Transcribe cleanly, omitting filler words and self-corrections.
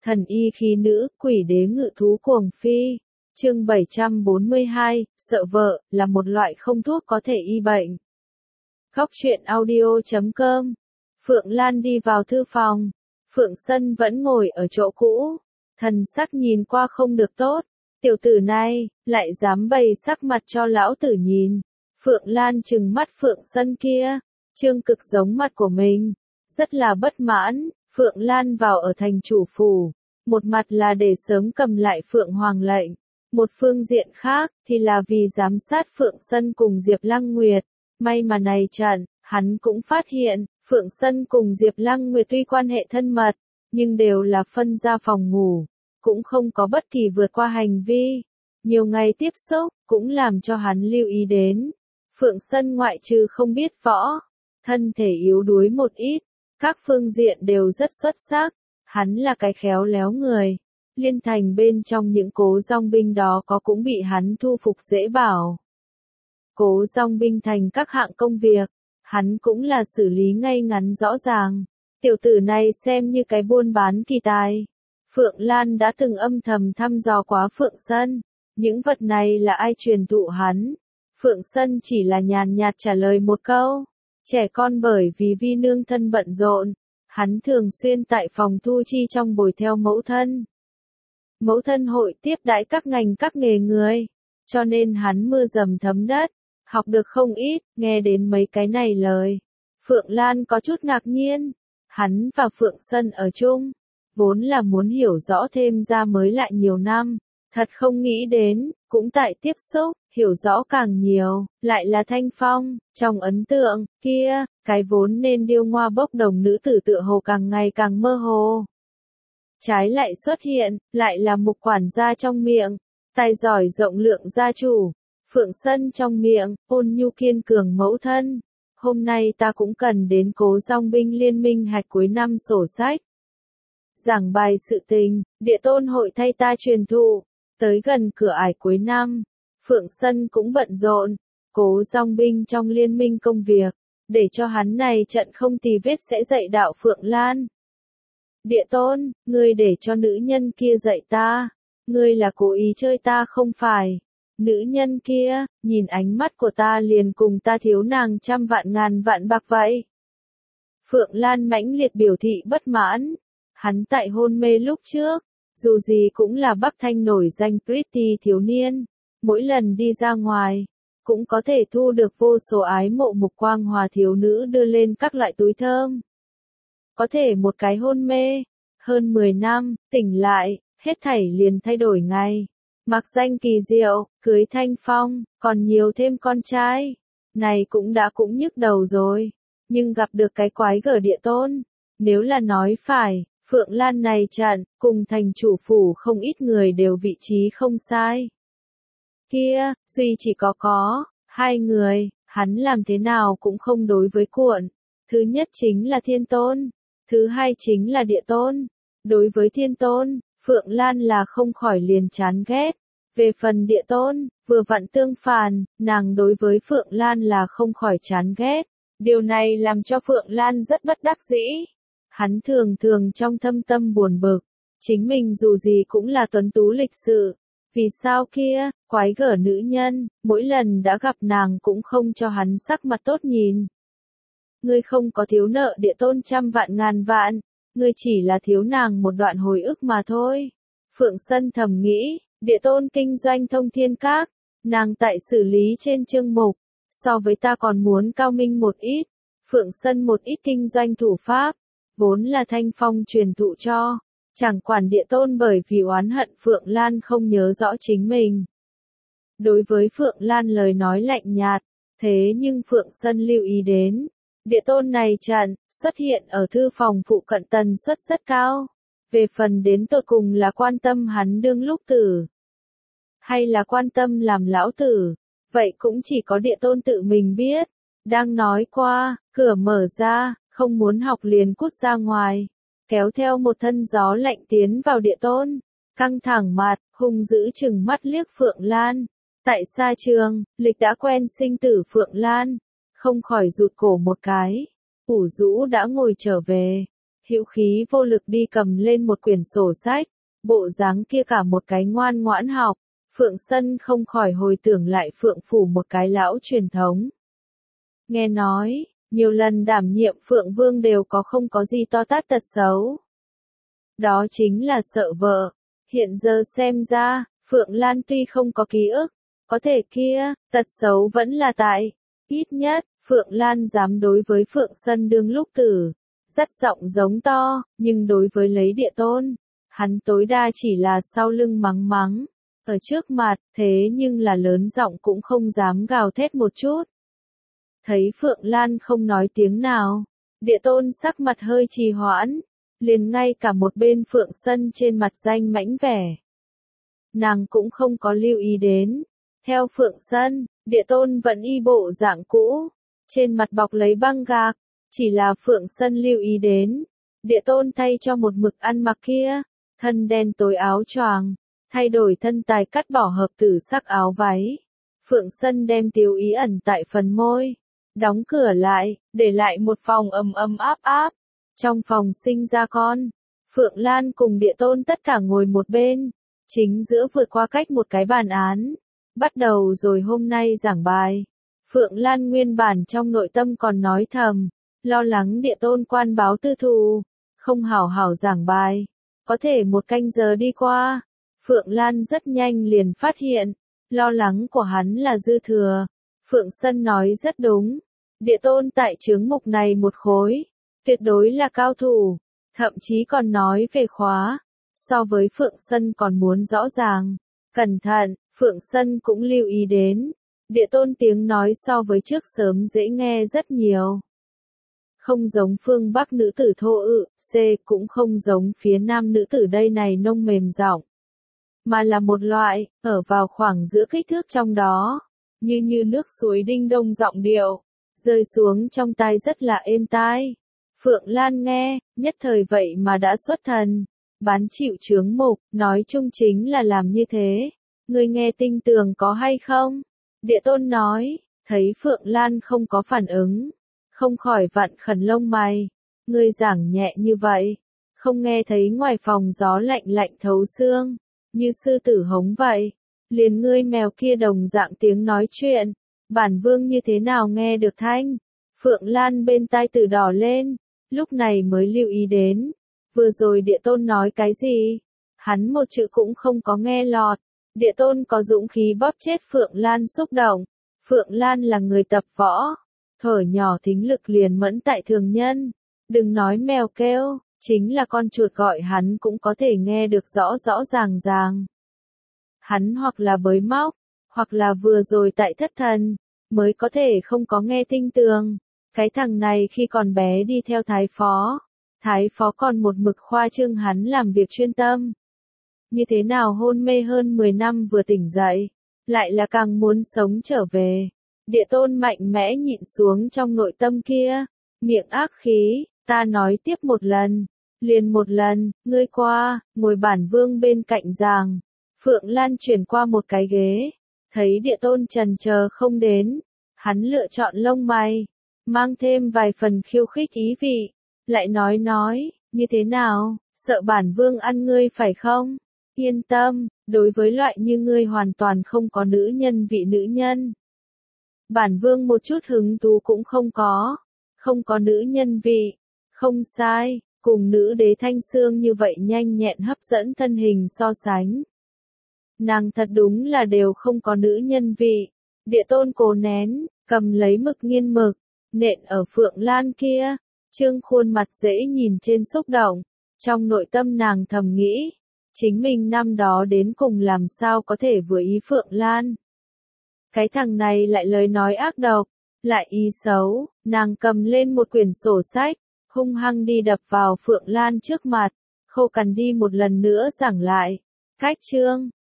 Thần y khí nữ, quỷ đế ngự thú cuồng phi. Chương 742, sợ vợ, là một loại không thuốc có thể y bệnh. Góc truyện audio.com. Phượng Lan đi vào thư phòng. Phượng Sân vẫn ngồi ở chỗ cũ. Thần sắc nhìn qua không được tốt. Tiểu tử này, lại dám bày sắc mặt cho lão tử nhìn. Phượng Lan trừng mắt Phượng Sân kia. Trương cực giống mặt của mình. Rất là bất mãn. Phượng Lan vào ở thành chủ phủ. Một mặt là để sớm cầm lại Phượng Hoàng lệnh. Một phương diện khác, thì là vì giám sát Phượng Sân cùng Diệp Lăng Nguyệt. May mà này trận, hắn cũng phát hiện, Phượng Sân cùng Diệp Lăng Nguyệt tuy quan hệ thân mật, nhưng đều là phân ra phòng ngủ, cũng không có bất kỳ vượt qua hành vi. Nhiều ngày tiếp xúc, cũng làm cho hắn lưu ý đến. Phượng Sân ngoại trừ không biết võ, thân thể yếu đuối một ít, các phương diện đều rất xuất sắc. Hắn là cái khéo léo người. Liên thành bên trong những cố dòng binh đó có cũng bị hắn thu phục dễ bảo. Cố dòng binh thành các hạng công việc, hắn cũng là xử lý ngay ngắn rõ ràng. Tiểu tử này xem như cái buôn bán kỳ tài. Phượng Lan đã từng âm thầm thăm dò quá Phượng Sân. Những vật này là ai truyền thụ hắn? Phượng Sân chỉ là nhàn nhạt trả lời một câu. Trẻ con bởi vì vi nương thân bận rộn. Hắn thường xuyên tại phòng thu chi trong bồi theo mẫu thân. Mẫu thân hội tiếp đãi các ngành các nghề người. Cho nên hắn mưa dầm thấm đất. Học được không ít, nghe đến mấy cái này lời. Phượng Lan có chút ngạc nhiên. Hắn và Phượng Sân ở chung. Vốn là muốn hiểu rõ thêm ra mới lại nhiều năm. Thật không nghĩ đến, cũng tại tiếp xúc, hiểu rõ càng nhiều, lại là Thanh Phong, trong ấn tượng, kia, cái vốn nên điêu ngoa bốc đồng nữ tử tựa hồ càng ngày càng mơ hồ. Trái lại xuất hiện, lại là Mục quản gia trong miệng, tài giỏi rộng lượng gia chủ, Phượng Sân trong miệng, ôn nhu kiên cường mẫu thân. Hôm nay ta cũng cần đến cố dòng binh liên minh hạch cuối năm sổ sách. Giảng bài sự tình, địa tôn hội thay ta truyền thụ. Tới gần cửa ải cuối năm, Phượng Sân cũng bận rộn, cố dòng binh trong liên minh công việc, để cho hắn này trận không tì vết sẽ dạy đạo Phượng Lan. Địa tôn, ngươi để cho nữ nhân kia dạy ta, ngươi là cố ý chơi ta không phải. Nữ nhân kia, nhìn ánh mắt của ta liền cùng ta thiếu nàng trăm vạn ngàn vạn bạc vậy. Phượng Lan mãnh liệt biểu thị bất mãn, hắn tại hôn mê lúc trước. Dù gì cũng là Bắc Thanh nổi danh pretty thiếu niên, mỗi lần đi ra ngoài, cũng có thể thu được vô số ái mộ mục quang hòa thiếu nữ đưa lên các loại túi thơm. Có thể một cái hôn mê, hơn 10 năm, tỉnh lại, hết thảy liền thay đổi ngay. Mặc danh kỳ diệu, cưới Thanh Phong, còn nhiều thêm con trai. Này cũng nhức đầu rồi, nhưng gặp được cái quái gở địa tôn, nếu là nói phải. Phượng Lan này trận, cùng thành chủ phủ không ít người đều vị trí không sai. Kia, duy chỉ có, hai người, hắn làm thế nào cũng không đối với cuộn. Thứ nhất chính là thiên tôn, thứ hai chính là địa tôn. Đối với thiên tôn, Phượng Lan là không khỏi liền chán ghét. Về phần địa tôn, vừa vặn tương phản, nàng đối với Phượng Lan là không khỏi chán ghét. Điều này làm cho Phượng Lan rất bất đắc dĩ. Hắn thường trong thâm tâm buồn bực, chính mình dù gì cũng là tuấn tú lịch sự, vì sao kia, quái gở nữ nhân, mỗi lần đã gặp nàng cũng không cho hắn sắc mặt tốt nhìn. Ngươi không có thiếu nợ địa tôn trăm vạn ngàn vạn, ngươi chỉ là thiếu nàng một đoạn hồi ức mà thôi. Phượng Sân thầm nghĩ, địa tôn kinh doanh thông thiên các, nàng tại xử lý trên chương mục, so với ta còn muốn cao minh một ít. Phượng Sân một ít kinh doanh thủ pháp. Vốn là Thanh Phong truyền thụ cho, chẳng quản địa tôn bởi vì oán hận Phượng Lan không nhớ rõ chính mình. Đối với Phượng Lan lời nói lạnh nhạt, thế nhưng Phượng Sân lưu ý đến, địa tôn này trận, xuất hiện ở thư phòng phụ cận tần suất rất cao. Về phần đến tột cùng là quan tâm hắn đương lúc tử, hay là quan tâm làm lão tử, vậy cũng chỉ có địa tôn tự mình biết. Đang nói qua, cửa mở ra. Không muốn học liền cút ra ngoài, kéo theo một thân gió lạnh tiến vào địa tôn, căng thẳng mặt, hung dữ chừng mắt liếc Phượng Lan. Tại xa trường, lịch đã quen sinh tử Phượng Lan, không khỏi rụt cổ một cái, ủ rũ đã ngồi trở về. hữu khí vô lực đi cầm lên một quyển sổ sách, bộ dáng kia cả một cái ngoan ngoãn học. Phượng Sân không khỏi hồi tưởng lại Phượng phủ một cái lão truyền thống. Nghe nói, nhiều lần đảm nhiệm Phượng Vương đều có không có gì to tát tật xấu. Đó chính là sợ vợ. Hiện giờ xem ra, Phượng Lan tuy không có ký ức, có thể kia, tật xấu vẫn là tại. Ít nhất, Phượng Lan dám đối với Phượng Sân đương lúc tử, dắt giọng giống to, nhưng đối với lấy địa tôn, hắn tối đa chỉ là sau lưng mắng mắng. Ở trước mặt, thế nhưng là lớn giọng cũng không dám gào thét một chút. Thấy Phượng Lan không nói tiếng nào, địa tôn sắc mặt hơi trì hoãn, liền ngay cả một bên Phượng Sân trên mặt danh mãnh vẻ. Nàng cũng không có lưu ý đến. Theo Phượng Sân, địa tôn vẫn y bộ dạng cũ, trên mặt bọc lấy băng gạc, chỉ là Phượng Sân lưu ý đến. Địa tôn thay cho một mực ăn mặc kia, thân đen tối áo choàng, thay đổi thân tài cắt bỏ hợp tử sắc áo váy. Phượng Sân đem tiêu ý ẩn tại phần môi, đóng cửa lại, để lại một phòng ấm áp áp. Trong phòng sinh ra con, Phượng Lan cùng địa tôn tất cả ngồi một bên, chính giữa vượt qua cách một cái bàn án. Bắt đầu rồi hôm nay giảng bài. Phượng Lan nguyên bản trong nội tâm còn nói thầm, lo lắng địa tôn quan báo tư thù, không hảo hảo giảng bài. Có thể một canh giờ đi qua, Phượng Lan rất nhanh liền phát hiện, lo lắng của hắn là dư thừa. Phượng Sân nói rất đúng, địa tôn tại chướng mục này một khối, tuyệt đối là cao thủ, thậm chí còn nói về khóa, so với Phượng Sân còn muốn rõ ràng. Cẩn thận, Phượng Sân cũng lưu ý đến, địa tôn tiếng nói so với trước sớm dễ nghe rất nhiều. Không giống phương Bắc nữ tử thô ự, cũng không giống phía Nam nữ tử đây này nông mềm giọng, mà là một loại, ở vào khoảng giữa kích thước trong đó, như nước suối đinh đông giọng điệu, rơi xuống trong tai rất là êm tai. Phượng Lan nghe, nhất thời vậy mà đã xuất thần, bán chịu chướng mục, nói chung chính là làm như thế. Ngươi nghe tinh tường có hay không? Địa tôn nói, thấy Phượng Lan không có phản ứng, không khỏi vặn khẩn lông mày. Ngươi giảng nhẹ như vậy, không nghe thấy ngoài phòng gió lạnh lạnh thấu xương, như sư tử hống vậy. Liền ngươi mèo kia đồng dạng tiếng nói chuyện, bản vương như thế nào nghe được thanh? Phượng Lan bên tai từ đỏ lên, lúc này mới lưu ý đến, vừa rồi địa tôn nói cái gì? Hắn một chữ cũng không có nghe lọt. Địa tôn có dũng khí bóp chết Phượng Lan xúc động. Phượng Lan là người tập võ, thuở nhỏ thính lực liền mẫn tại thường nhân. Đừng nói mèo kêu, chính là con chuột gọi hắn cũng có thể nghe được rõ rõ ràng ràng. Hắn hoặc là bới móc, hoặc là vừa rồi tại thất thần, mới có thể không có nghe tinh tường. Cái thằng này khi còn bé đi theo thái phó còn một mực khoa trương hắn làm việc chuyên tâm. Như thế nào hôn mê hơn 10 năm vừa tỉnh dậy, lại là càng muốn sống trở về. Địa tôn mạnh mẽ nhịn xuống trong nội tâm kia, miệng ác khí, ta nói tiếp một lần, liền một lần, ngươi qua, ngồi bản vương bên cạnh giàng. Phượng Lan chuyển qua một cái ghế, thấy địa tôn trần chờ không đến, hắn lựa chọn lông mày, mang thêm vài phần khiêu khích ý vị, lại nói, như thế nào, sợ bản vương ăn ngươi phải không? Yên tâm, đối với loại như ngươi hoàn toàn không có nữ nhân vị nữ nhân. Bản vương một chút hứng thú cũng không có nữ nhân vị, không sai, cùng nữ đế Thanh Xương như vậy nhanh nhẹn hấp dẫn thân hình so sánh. Nàng thật đúng là đều không có nữ nhân vị. Địa tôn cố nén, cầm lấy mực nghiên mực, nện ở Phượng Lan kia, trương khuôn mặt dễ nhìn trên xúc động, trong nội tâm nàng thầm nghĩ. Chính mình năm đó đến cùng làm sao có thể vừa ý Phượng Lan. Cái thằng này lại lời nói ác độc, lại ý xấu, nàng cầm lên một quyển sổ sách, hung hăng đi đập vào Phượng Lan trước mặt, khô cằn đi một lần nữa giảng lại. Cách chương